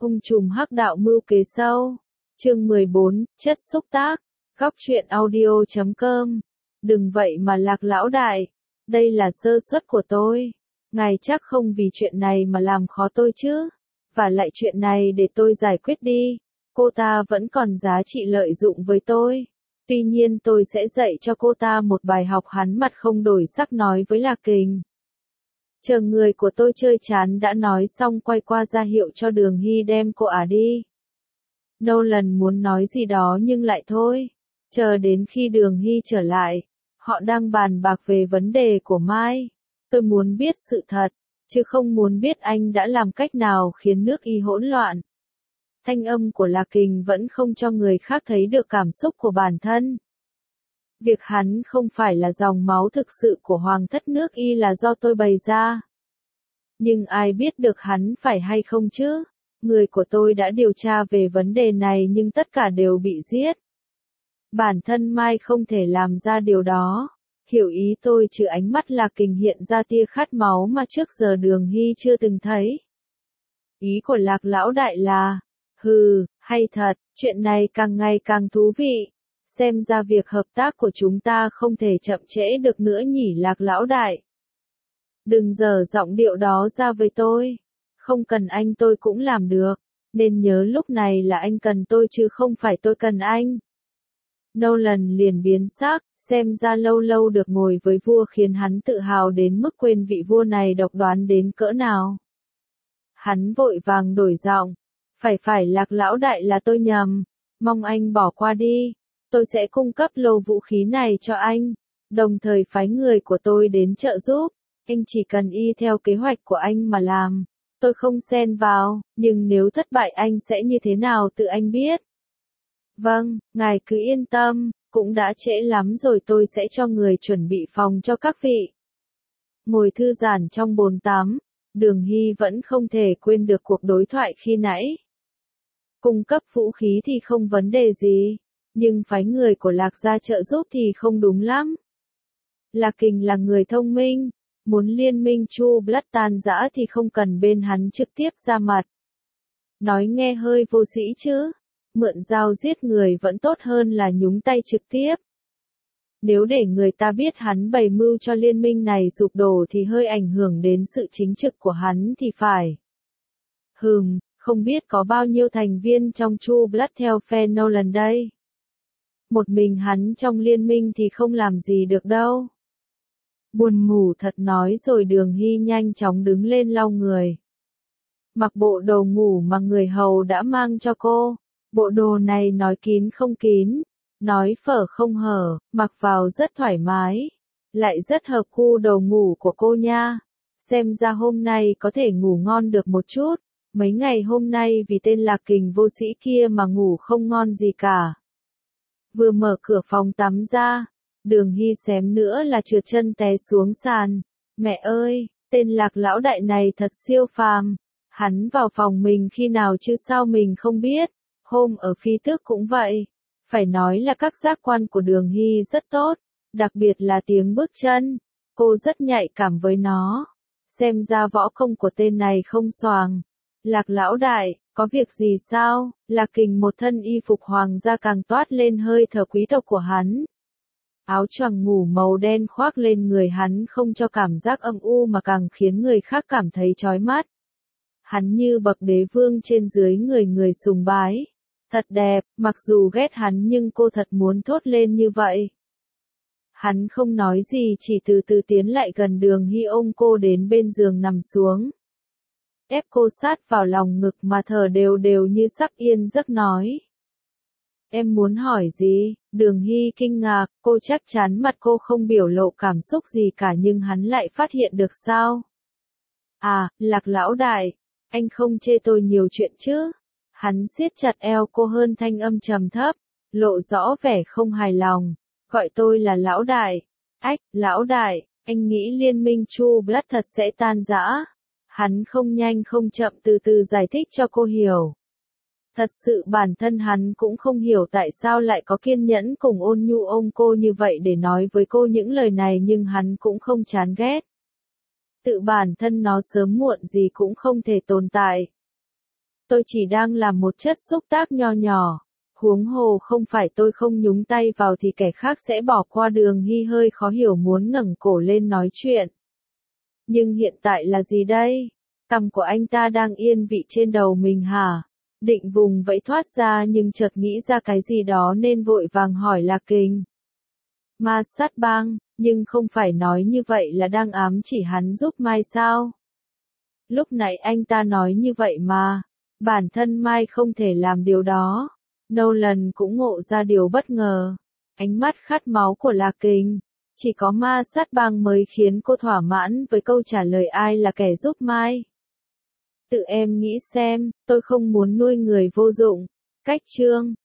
Ung trùm hắc đạo mưu kế sâu. Chương 14, chất xúc tác. Góc truyện audio.com. Đừng vậy mà Lạc lão đại. Đây là sơ suất của tôi. Ngài chắc không vì chuyện này mà làm khó tôi chứ. Và lại chuyện này để tôi giải quyết đi. Cô ta vẫn còn giá trị lợi dụng với tôi. Tuy nhiên tôi sẽ dạy cho cô ta một bài học. Hắn mặt không đổi sắc nói với Lạc Kình. Chờ người của tôi chơi chán đã nói xong quay qua ra hiệu cho Đường Hy đem cô đi. Nolan muốn nói gì đó nhưng lại thôi. Chờ đến khi Đường Hy trở lại, họ đang bàn bạc về vấn đề của Mai. Tôi muốn biết sự thật, chứ không muốn biết anh đã làm cách nào khiến nước Y hỗn loạn. Thanh âm của Lạc Kình vẫn không cho người khác thấy được cảm xúc của bản thân. Việc hắn không phải là dòng máu thực sự của hoàng thất nước Y là do tôi bày ra. Nhưng ai biết được hắn phải hay không chứ? Người của tôi đã điều tra về vấn đề này nhưng tất cả đều bị giết. Bản thân Mai không thể làm ra điều đó. Hiểu ý tôi trừ ánh mắt Lạc Kình hiện ra tia khát máu mà trước giờ Đường Hy chưa từng thấy. Ý của Lạc lão đại là, hay thật, chuyện này càng ngày càng thú vị. Xem ra việc hợp tác của chúng ta không thể chậm trễ được nữa nhỉ Lạc lão đại. Đừng dở giọng điệu đó ra với tôi. Không cần anh tôi cũng làm được. Nên nhớ lúc này là anh cần tôi chứ không phải tôi cần anh. Nolan liền biến sắc, xem ra lâu lâu được ngồi với vua khiến hắn tự hào đến mức quên vị vua này độc đoán đến cỡ nào. Hắn vội vàng đổi giọng. Phải Lạc lão đại là tôi nhầm. Mong anh bỏ qua đi. Tôi sẽ cung cấp lô vũ khí này cho anh. Đồng thời phái người của tôi đến trợ giúp. Anh chỉ cần y theo kế hoạch của anh mà làm. Tôi không xen vào, nhưng nếu thất bại anh sẽ như thế nào tự anh biết. Vâng, ngài cứ yên tâm, cũng đã trễ lắm rồi tôi sẽ cho người chuẩn bị phòng cho các vị. Ngồi thư giãn trong bồn tắm, Đường Hy vẫn không thể quên được cuộc đối thoại khi nãy. Cung cấp vũ khí thì không vấn đề gì, nhưng phái người của Lạc gia trợ giúp thì không đúng lắm. Lạc Kình là người thông minh. Muốn liên minh Chu Blood tan rã thì không cần bên hắn trực tiếp ra mặt. Nói nghe hơi vô sĩ chứ. Mượn dao giết người vẫn tốt hơn là nhúng tay trực tiếp. Nếu để người ta biết hắn bày mưu cho liên minh này sụp đổ thì hơi ảnh hưởng đến sự chính trực của hắn thì phải. Không biết có bao nhiêu thành viên trong Chu Blood theo phe Nolan đây. Một mình hắn trong liên minh thì không làm gì được đâu. Buồn ngủ thật nói rồi Đường Hy nhanh chóng đứng lên lau người. Mặc bộ đồ ngủ mà người hầu đã mang cho cô. Bộ đồ này nói kín không kín, nói phở không hở, mặc vào rất thoải mái. Lại rất hợp khu đồ ngủ của cô nha. Xem ra hôm nay có thể ngủ ngon được một chút. Mấy ngày hôm nay vì tên Lạc Kình vô sĩ kia mà ngủ không ngon gì cả. Vừa mở cửa phòng tắm ra. Đường Hy xém nữa là trượt chân té xuống sàn. Mẹ ơi, tên Lạc lão đại này thật siêu phàm. Hắn vào phòng mình khi nào chứ sao mình không biết. Hôm ở Phi Tước cũng vậy. Phải nói là các giác quan của Đường Hy rất tốt. Đặc biệt là tiếng bước chân. Cô rất nhạy cảm với nó. Xem ra võ công của tên này không xoàng. Lạc lão đại, có việc gì sao? Lạc Kình một thân y phục hoàng gia càng toát lên hơi thở quý tộc của hắn. Áo choàng ngủ màu đen khoác lên người hắn không cho cảm giác âm u mà càng khiến người khác cảm thấy chói mắt. Hắn như bậc đế vương trên dưới người sùng bái. Thật đẹp, mặc dù ghét hắn nhưng cô thật muốn thốt lên như vậy. Hắn không nói gì chỉ từ từ tiến lại gần Đường Hy ôm cô đến bên giường nằm xuống. Ép cô sát vào lòng ngực mà thở đều đều như sắp yên giấc nói. Em muốn hỏi gì? Đường Hy kinh ngạc, cô chắc chắn mặt cô không biểu lộ cảm xúc gì cả nhưng hắn lại phát hiện được sao? À, Lạc lão đại, anh không chê tôi nhiều chuyện chứ? Hắn siết chặt eo cô hơn thanh âm trầm thấp, lộ rõ vẻ không hài lòng. Gọi tôi là lão đại. Ách, lão đại, anh nghĩ liên minh Chu Blood thật sẽ tan rã. Hắn không nhanh không chậm từ từ giải thích cho cô hiểu. Thật sự bản thân hắn cũng không hiểu tại sao lại có kiên nhẫn cùng ôn nhu ôm cô như vậy để nói với cô những lời này nhưng hắn cũng không chán ghét. Tự bản thân nó sớm muộn gì cũng không thể tồn tại. Tôi chỉ đang làm một chất xúc tác nho nhỏ. Huống hồ không phải tôi không nhúng tay vào thì kẻ khác sẽ bỏ qua. Đường Hy hơi khó hiểu muốn ngẩng cổ lên nói chuyện. Nhưng hiện tại là gì đây? Cằm của anh ta đang yên vị trên đầu mình hả? Định vùng vẫy thoát ra nhưng chợt nghĩ ra cái gì đó nên vội vàng hỏi Lạc Kình. Ma sát bang, nhưng không phải nói như vậy là đang ám chỉ hắn giúp Mai sao? Lúc nãy anh ta nói như vậy mà, bản thân Mai không thể làm điều đó. Nolan cũng ngộ ra điều bất ngờ. Ánh mắt khát máu của Lạc Kình. Chỉ có ma sát bang mới khiến cô thỏa mãn với câu trả lời ai là kẻ giúp Mai. Tự em nghĩ xem, tôi không muốn nuôi người vô dụng. Cách chương